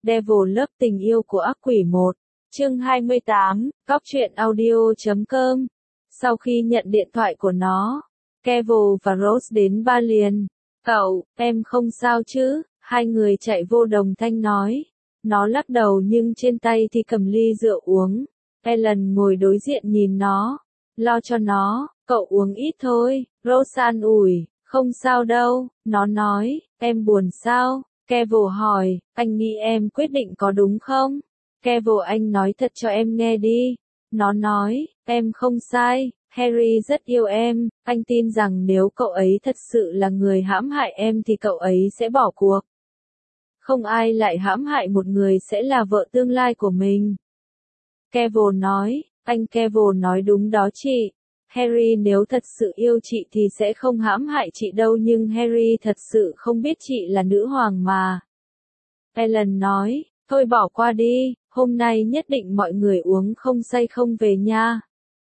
Devil Love tình yêu của ác quỷ 1, chương 28, Cóc truyện audio.com. Sau khi nhận điện thoại của nó, Kevin và Rose đến ba liền. Cậu, em không sao chứ? Hai người chạy vô đồng thanh nói. Nó lắc đầu nhưng trên tay thì cầm ly rượu uống. Ellen ngồi đối diện nhìn nó. Lo cho nó, cậu uống ít thôi. Rose an ủi, không sao đâu. Nó nói, em buồn sao? Kevin hỏi, anh nghĩ em quyết định có đúng không? Kevin anh nói thật cho em nghe đi. Nó nói, em không sai, Harry rất yêu em, anh tin rằng nếu cậu ấy thật sự là người hãm hại em thì cậu ấy sẽ bỏ cuộc. Không ai lại hãm hại một người sẽ là vợ tương lai của mình. Kevin nói, anh Kevin nói đúng đó chị. Harry nếu thật sự yêu chị thì sẽ không hãm hại chị đâu, nhưng Harry thật sự không biết chị là nữ hoàng mà. Ellen nói, thôi bỏ qua đi, hôm nay nhất định mọi người uống không say không về nha.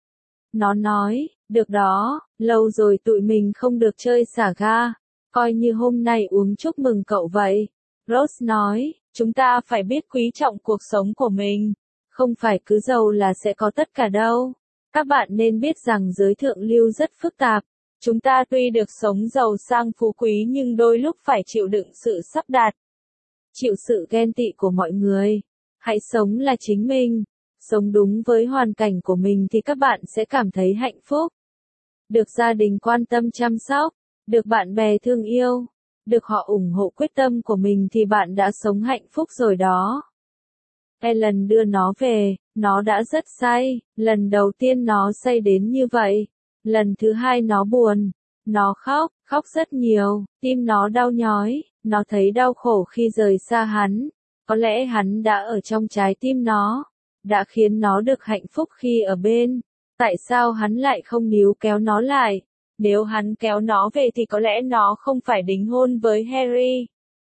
Nó nói, được đó, lâu rồi tụi mình không được chơi xả ga, coi như hôm nay uống chúc mừng cậu vậy. Rose nói, chúng ta phải biết quý trọng cuộc sống của mình, không phải cứ giàu là sẽ có tất cả đâu. Các bạn nên biết rằng giới thượng lưu rất phức tạp. Chúng ta tuy được sống giàu sang phú quý nhưng đôi lúc phải chịu đựng sự sắp đặt, chịu sự ghen tị của mọi người. Hãy sống là chính mình, sống đúng với hoàn cảnh của mình thì các bạn sẽ cảm thấy hạnh phúc. Được gia đình quan tâm chăm sóc, được bạn bè thương yêu, được họ ủng hộ quyết tâm của mình thì bạn đã sống hạnh phúc rồi đó. Ellen đưa nó về, nó đã rất say, lần đầu tiên nó say đến như vậy. Lần thứ hai nó buồn, nó khóc rất nhiều, tim nó đau nhói, nó thấy đau khổ khi rời xa hắn. Có lẽ hắn đã ở trong trái tim nó, đã khiến nó được hạnh phúc khi ở bên. Tại sao hắn lại không níu kéo nó lại? Nếu hắn kéo nó về thì có lẽ nó không phải đính hôn với Harry.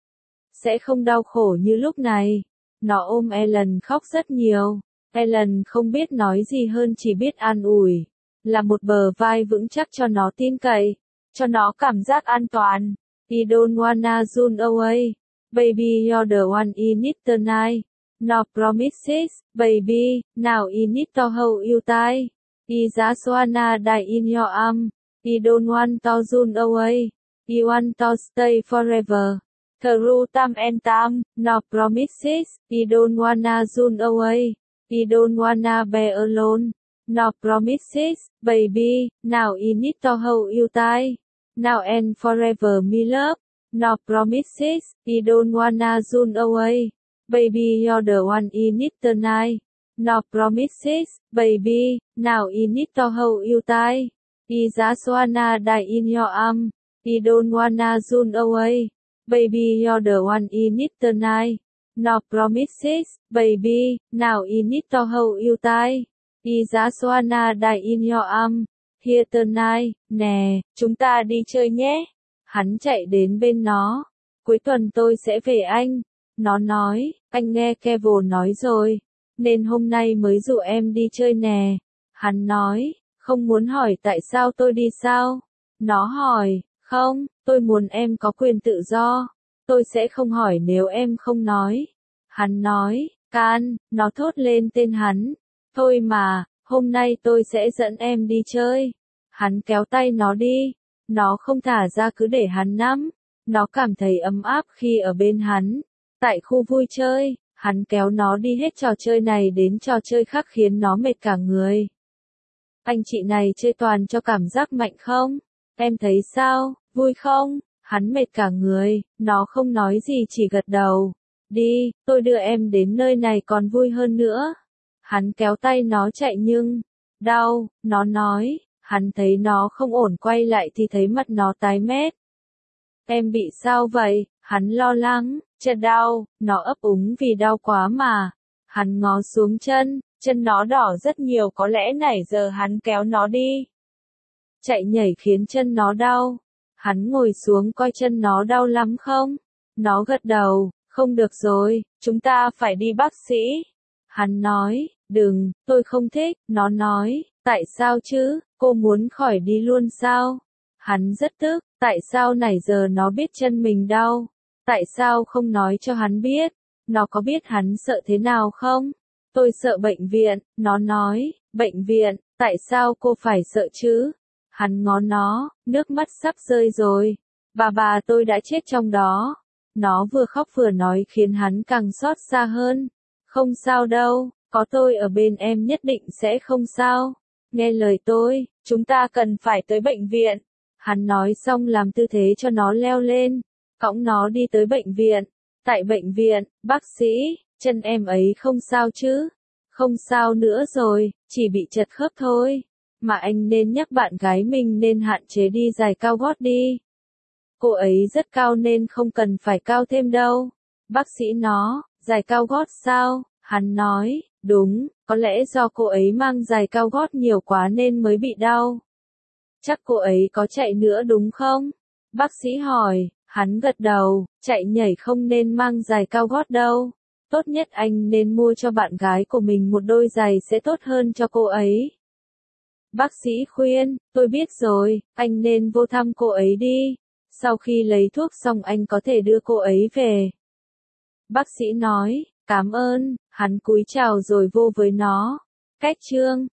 Sẽ không đau khổ như lúc này. Nó ôm Ellen khóc rất nhiều. Ellen không biết nói gì hơn, chỉ biết an ủi. Là một bờ vai vững chắc cho nó tin cậy. Cho nó cảm giác an toàn. I don't wanna run away. Baby you're the one in it tonight. No promises, baby, now in it to hold you tight. I just wanna die in your arms. I don't want to run away. I want to stay forever. Through time and time, no promises. I don't wanna run away. I don't wanna be alone. No promises, baby, now in it to hold you tight. Now and forever me love. No promises, I don't wanna run away. Baby you're the one in it tonight. No promises, baby, now in it to hold you tight. I just wanna die in your arms. I don't wanna run away. Baby you're the one in it tonight. No promises, baby, now in it to hold you tight. I just wanna die in your arms. Here tonight, nè, chúng ta đi chơi nhé. Hắn chạy đến bên nó. Cuối tuần tôi sẽ về anh. Nó nói, anh nghe Kevin nói rồi, nên hôm nay mới rủ em đi chơi nè. Hắn nói, không muốn hỏi tại sao tôi đi sao? Nó hỏi, không, tôi muốn em có quyền tự do. Tôi sẽ không hỏi nếu em không nói. Hắn nói, Can, nó thốt lên tên hắn. Thôi mà, hôm nay tôi sẽ dẫn em đi chơi. Hắn kéo tay nó đi. Nó không thả ra cứ để hắn nắm. Nó cảm thấy ấm áp khi ở bên hắn. Tại khu vui chơi, hắn kéo nó đi hết trò chơi này đến trò chơi khác khiến nó mệt cả người. Anh chị này chơi toàn cho cảm giác mạnh không? Em thấy sao, vui không? Hắn mệt cả người, nó không nói gì chỉ gật đầu. Đi, tôi đưa em đến nơi này còn vui hơn nữa. Hắn kéo tay nó chạy nhưng, đau, nó nói, hắn thấy nó không ổn quay lại thì thấy mặt nó tái mét. Em bị sao vậy? Hắn lo lắng, chân đau, nó ấp úng vì đau quá mà. Hắn ngó xuống chân nó đỏ rất nhiều, có lẽ nãy giờ hắn kéo nó đi. Chạy nhảy khiến chân nó đau. Hắn ngồi xuống coi chân nó đau lắm không? Nó gật đầu, không được rồi, chúng ta phải đi bác sĩ. Hắn nói, đừng, tôi không thích. Nó nói, tại sao chứ, cô muốn khỏi đi luôn sao? Hắn rất tức, tại sao nãy giờ nó biết chân mình đau? Tại sao không nói cho hắn biết? Nó có biết hắn sợ thế nào không? Tôi sợ bệnh viện, nó nói. Bệnh viện, tại sao cô phải sợ chứ? Hắn ngó nó, nước mắt sắp rơi rồi. Bà tôi đã chết trong đó. Nó vừa khóc vừa nói khiến hắn càng xót xa hơn. Không sao đâu, có tôi ở bên em nhất định sẽ không sao. Nghe lời tôi, chúng ta cần phải tới bệnh viện. Hắn nói xong làm tư thế cho nó leo lên, cõng nó đi tới bệnh viện. Tại bệnh viện, bác sĩ, chân em ấy không sao chứ? Không sao nữa rồi, chỉ bị chật khớp thôi. Mà anh nên nhắc bạn gái mình nên hạn chế đi giày cao gót đi. Cô ấy rất cao nên không cần phải cao thêm đâu. Bác sĩ nó, giày cao gót sao? Hắn nói, đúng, có lẽ do cô ấy mang giày cao gót nhiều quá nên mới bị đau. Chắc cô ấy có chạy nữa đúng không? Bác sĩ hỏi, hắn gật đầu, chạy nhảy không nên mang giày cao gót đâu. Tốt nhất anh nên mua cho bạn gái của mình một đôi giày sẽ tốt hơn cho cô ấy. Bác sĩ khuyên, tôi biết rồi, anh nên vô thăm cô ấy đi. Sau khi lấy thuốc xong anh có thể đưa cô ấy về. Bác sĩ nói, cảm ơn, hắn cúi chào rồi vô với nó. Cách chương